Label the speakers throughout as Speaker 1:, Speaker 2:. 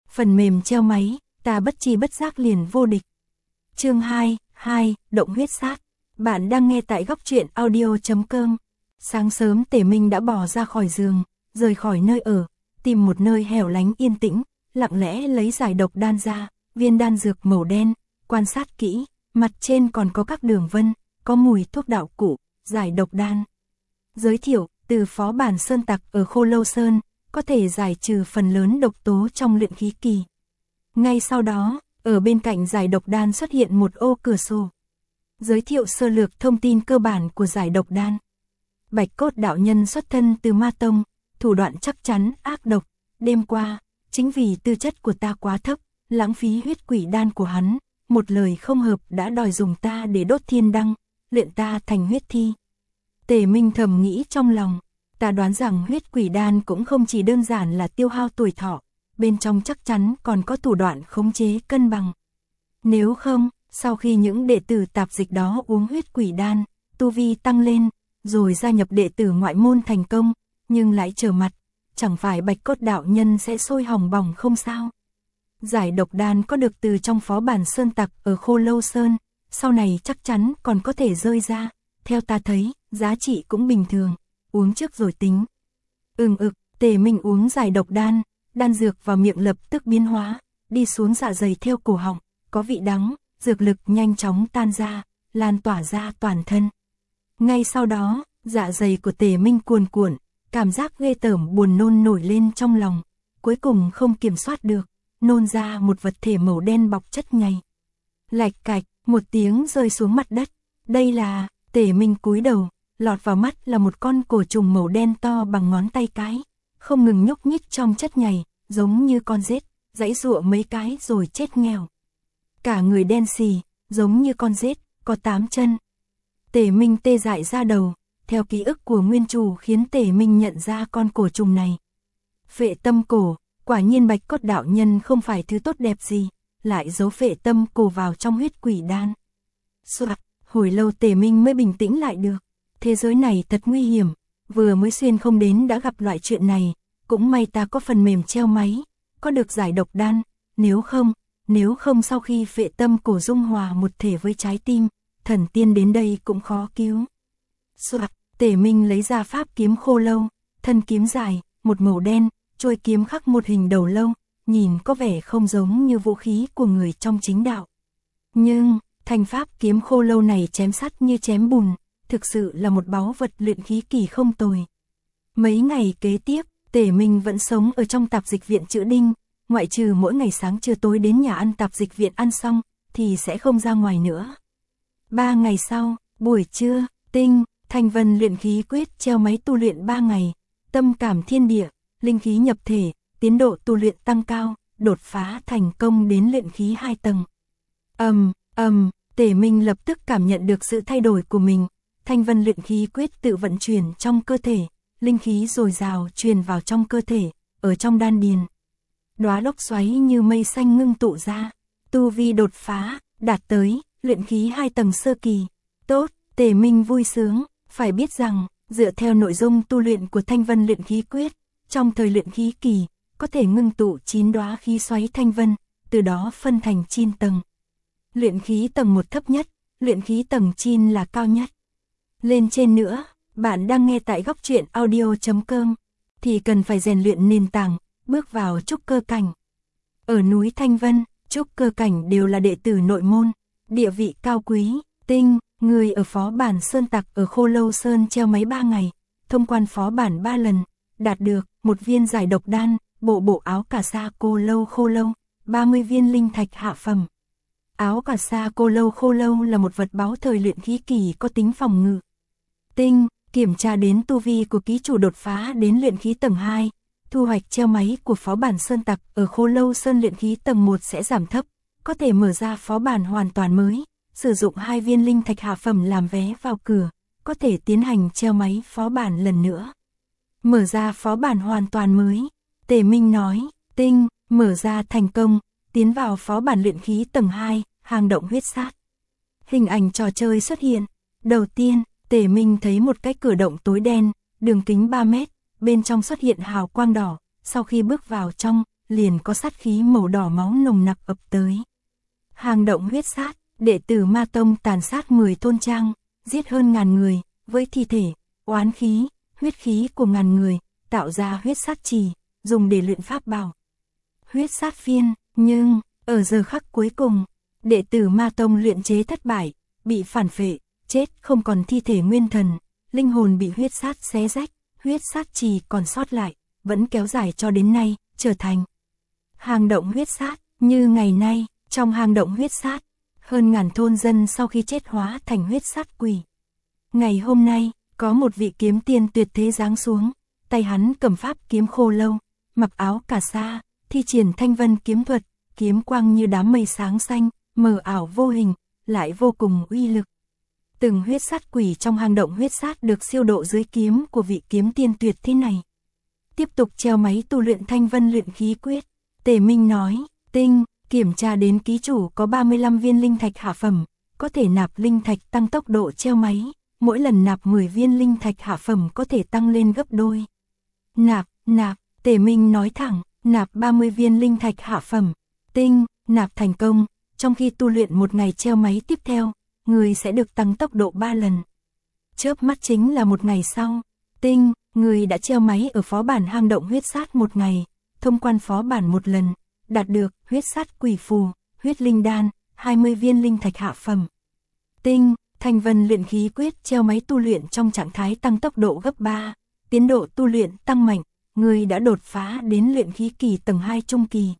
Speaker 1: phần mềm treo máy, ta bất chi bất giác liền vô địch. Chương 2, động huyết sát. Bạn đang nghe tại góc truyện audio.com. Sáng sớm Tề Minh đã bò ra khỏi giường, rời khỏi nơi ở, tìm một nơi hẻo lánh yên tĩnh, lặng lẽ lấy giải độc đan ra, viên đan dược màu đen, quan sát kỹ, mặt trên còn có các đường vân, có mùi thuốc đạo cụ, giải độc đan. Giới thiệu, từ phó bản sơn tặc ở Khô Lâu Sơn, có thể giải trừ phần lớn độc tố trong luyện khí kỳ. Ngay sau đó, ở bên cạnh giải độc đan xuất hiện một ô cửa sổ. Giới thiệu sơ lược thông tin cơ bản của giải độc đan. Bạch Cốt đạo nhân xuất thân từ Ma Tông, thủ đoạn chắc chắn, ác độc. Đêm qua, chính vì tư chất của ta quá thấp, lãng phí huyết quỷ đan của hắn, một lời không hợp đã đòi dùng ta để đốt thiên đăng, luyện ta thành huyết thi. Tề Minh thầm nghĩ trong lòng, ta đoán rằng huyết quỷ đan cũng không chỉ đơn giản là tiêu hao tuổi thọ, bên trong chắc chắn còn có thủ đoạn khống chế cân bằng. Nếu không, sau khi những đệ tử tạp dịch đó uống huyết quỷ đan, tu vi tăng lên, rồi gia nhập đệ tử ngoại môn thành công, nhưng lại trở mặt, chẳng phải Bạch Cốt đạo nhân sẽ sôi hỏng bỏng không sao? Giải độc đan có được từ trong phó bản sơn tặc ở Khô Lâu Sơn, sau này chắc chắn còn có thể rơi ra, theo ta thấy, giá trị cũng bình thường, uống trước rồi tính. Tề Minh uống giải độc đan, đan dược vào miệng lập tức biến hóa, đi xuống dạ dày theo cổ họng, có vị đắng, dược lực nhanh chóng tan ra, lan tỏa ra toàn thân. Ngay sau đó, dạ dày của Tề Minh cuồn cuộn, cảm giác ghê tởm buồn nôn nổi lên trong lòng, cuối cùng không kiểm soát được, nôn ra một vật thể màu đen bọc chất nhầy. Lạch cạch, một tiếng rơi xuống mặt đất, đây là, Tề Minh cúi đầu, lọt vào mắt là một con cổ trùng màu đen to bằng ngón tay cái, không ngừng nhúc nhích trong chất nhầy, giống như con rết, giãy giụa mấy cái rồi chết nghèo. Cả người đen xì, giống như con rết, có 8 chân. Tề Minh tê dại ra đầu, theo ký ức của nguyên chủ khiến Tề Minh nhận ra con cổ trùng này. Phệ tâm cổ, quả nhiên Bạch Cốt đạo nhân không phải thứ tốt đẹp gì, lại giấu phệ tâm cổ vào trong huyết quỷ đan. Soạt, hồi lâu Tề Minh mới bình tĩnh lại được. Thế giới này thật nguy hiểm, vừa mới xuyên không đến đã gặp loại chuyện này, cũng may ta có phần mềm treo máy, có được giải độc đan, nếu không sau khi phệ tâm cổ dung hòa một thể với trái tim, thần tiên đến đây cũng khó cứu. Soạt, Tề Minh lấy ra pháp kiếm khô lâu, thân kiếm dài, một màu đen, chuôi kiếm khắc một hình đầu lâu, nhìn có vẻ không giống như vũ khí của người trong chính đạo. Nhưng, thanh pháp kiếm khô lâu này chém sắt như chém bùn, thực sự là một báu vật luyện khí kỳ không tồi. Mấy ngày kế tiếp, Tề Minh vẫn sống ở trong tạp dịch viện Chữ Đinh, ngoại trừ mỗi ngày sáng trưa tối đến nhà ăn tạp dịch viện ăn xong, thì sẽ không ra ngoài nữa. 3 ngày sau, buổi trưa, Thanh Vân luyện khí quyết treo máy tu luyện 3 ngày, tâm cảm thiên địa, linh khí nhập thể, tiến độ tu luyện tăng cao, đột phá thành công đến luyện khí 2 tầng. Tề Minh lập tức cảm nhận được sự thay đổi của mình, Thanh Vân luyện khí quyết tự vận chuyển trong cơ thể, linh khí dồi dào truyền vào trong cơ thể, ở trong đan điền. Đóa lốc xoáy như mây xanh ngưng tụ ra, tu vi đột phá, đạt tới luyện khí 2 tầng sơ kỳ. Tốt, Tề Minh vui sướng, phải biết rằng, dựa theo nội dung tu luyện của Thanh Vân luyện khí quyết, trong thời luyện khí kỳ, có thể ngưng tụ 9 đóa khí xoáy Thanh Vân, từ đó phân thành 9 tầng. Luyện khí tầng 1 thấp nhất, luyện khí tầng 9 là cao nhất. Lên trên nữa, bạn đang nghe tại góc truyện audio.com, thì cần phải rèn luyện nền tảng, bước vào trúc cơ cảnh. Ở núi Thanh Vân, trúc cơ cảnh đều là đệ tử nội môn, địa vị cao quý. Người ở phó bản sơn tặc ở Khô Lâu Sơn treo máy 3 ngày, thông quan phó bản 3 lần, đạt được một viên giải độc đan, bộ áo cà sa khô lâu, 30 viên linh thạch hạ phẩm. Áo cà sa khô lâu là một vật báu thời luyện khí kỳ có tính phòng ngự. Kiểm tra đến tu vi của ký chủ đột phá đến luyện khí tầng 2, thu hoạch treo máy của phó bản sơn tặc ở Khô Lâu Sơn luyện khí tầng 1 sẽ giảm thấp, có thể mở ra phó bản hoàn toàn mới, sử dụng 2 viên linh thạch hạ phẩm làm vé vào cửa, có thể tiến hành treo máy phó bản lần nữa. Mở ra phó bản hoàn toàn mới, Tề Minh nói, mở ra thành công, tiến vào phó bản luyện khí tầng 2, hang động huyết sát. Hình ảnh trò chơi xuất hiện, đầu tiên, Tề Minh thấy một cái cửa động tối đen, đường kính 3 mét, bên trong xuất hiện hào quang đỏ, sau khi bước vào trong, liền có sát khí màu đỏ máu nồng nặc ập tới. Hang động huyết sát, đệ tử Ma Tông tàn sát 10 thôn trang, giết hơn ngàn người, với thi thể, oán khí, huyết khí của ngàn người, tạo ra huyết sát trì, dùng để luyện pháp bảo. Huyết sát phiên, nhưng, ở giờ khắc cuối cùng, đệ tử Ma Tông luyện chế thất bại, bị phản phệ, chết không còn thi thể nguyên thần, linh hồn bị huyết sát xé rách, huyết sát trì còn sót lại, vẫn kéo dài cho đến nay, trở thành hang động huyết sát. Như ngày nay, trong hang động huyết sát, hơn ngàn thôn dân sau khi chết hóa thành huyết sát quỷ. Ngày hôm nay, có một vị kiếm tiên tuyệt thế giáng xuống, tay hắn cầm pháp kiếm khô lâu, mặc áo cà sa, thi triển thanh vân kiếm thuật, kiếm quang như đám mây sáng xanh, mờ ảo vô hình, lại vô cùng uy lực. Từng huyết sát quỷ trong hang động huyết sát được siêu độ dưới kiếm của vị kiếm tiên tuyệt thế này. Tiếp tục treo máy tu luyện thanh vân luyện khí quyết, Tề Minh nói, tinh, kiểm tra đến ký chủ có 35 viên linh thạch hạ phẩm, có thể nạp linh thạch tăng tốc độ treo máy, mỗi lần nạp 10 viên linh thạch hạ phẩm có thể tăng lên gấp đôi. Nạp, Tề Minh nói thẳng, nạp 30 viên linh thạch hạ phẩm, tinh, nạp thành công, trong khi tu luyện một ngày treo máy tiếp theo, người sẽ được tăng tốc độ 3 lần. Chớp mắt chính là một ngày sau, tinh, người đã treo máy ở phó bản hang động huyết sát một ngày, thông quan phó bản một lần, đạt được huyết sát quỷ phù, huyết linh đan, 20 viên linh thạch hạ phẩm. Tinh, thanh vân luyện khí quyết treo máy tu luyện trong trạng thái tăng tốc độ gấp 3, tiến độ tu luyện tăng mạnh, người đã đột phá đến luyện khí kỳ tầng 2 trung kỳ.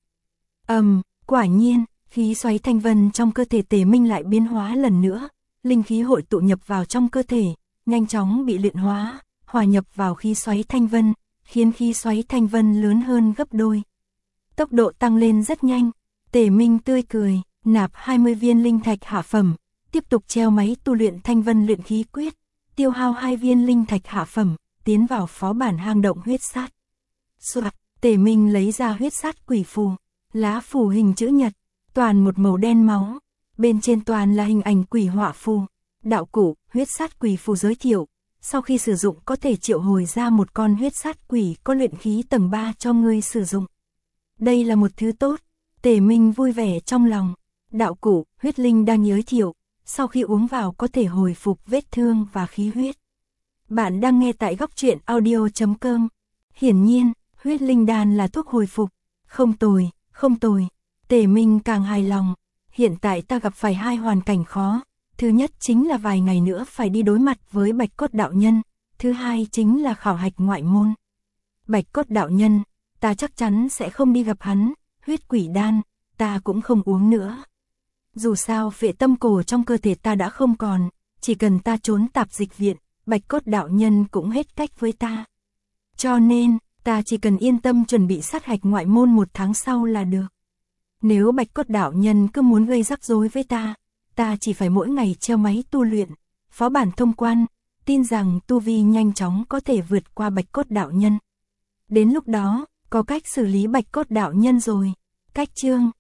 Speaker 1: Quả nhiên, khí xoáy thanh vân trong cơ thể Tề Minh lại biến hóa lần nữa, linh khí hội tụ nhập vào trong cơ thể, nhanh chóng bị luyện hóa, hòa nhập vào khí xoáy thanh vân, khiến khí xoáy thanh vân lớn hơn gấp đôi. Tốc độ tăng lên rất nhanh, Tề Minh tươi cười, nạp 20 viên linh thạch hạ phẩm, tiếp tục treo máy tu luyện thanh vân luyện khí quyết, tiêu hao 2 viên linh thạch hạ phẩm, tiến vào phó bản hang động huyết sát. Soạt, Tề Minh lấy ra huyết sát quỷ phù, lá phù hình chữ nhật, toàn một màu đen máu, bên trên toàn là hình ảnh quỷ họa phù. Đạo cụ, huyết sát quỷ phù giới thiệu, sau khi sử dụng có thể triệu hồi ra một con huyết sát quỷ có luyện khí tầng 3 cho ngươi sử dụng. Đây là một thứ tốt, Tề Minh vui vẻ trong lòng. Đạo cụ, huyết linh đang giới thiệu, sau khi uống vào có thể hồi phục vết thương và khí huyết. Bạn đang nghe tại góc truyện audio.com. Hiển nhiên, huyết linh đan là thuốc hồi phục. Không tồi. Tề Minh càng hài lòng. Hiện tại ta gặp phải 2 hoàn cảnh khó. Thứ nhất chính là vài ngày nữa phải đi đối mặt với Bạch Cốt đạo nhân. Thứ hai chính là khảo hạch ngoại môn. Bạch Cốt đạo nhân, ta chắc chắn sẽ không đi gặp hắn. Huyết quỷ đan, ta cũng không uống nữa. Dù sao phệ tâm cổ trong cơ thể ta đã không còn, chỉ cần ta trốn tạp dịch viện, Bạch Cốt đạo nhân cũng hết cách với ta. Cho nên, ta chỉ cần yên tâm chuẩn bị sát hạch ngoại môn 1 tháng sau là được. Nếu Bạch Cốt đạo nhân cứ muốn gây rắc rối với ta chỉ phải mỗi ngày treo máy tu luyện, phó bản thông quan, tin rằng tu vi nhanh chóng có thể vượt qua Bạch Cốt đạo nhân. Đến lúc đó, có cách xử lý Bạch Cốt đạo nhân rồi. Cách chương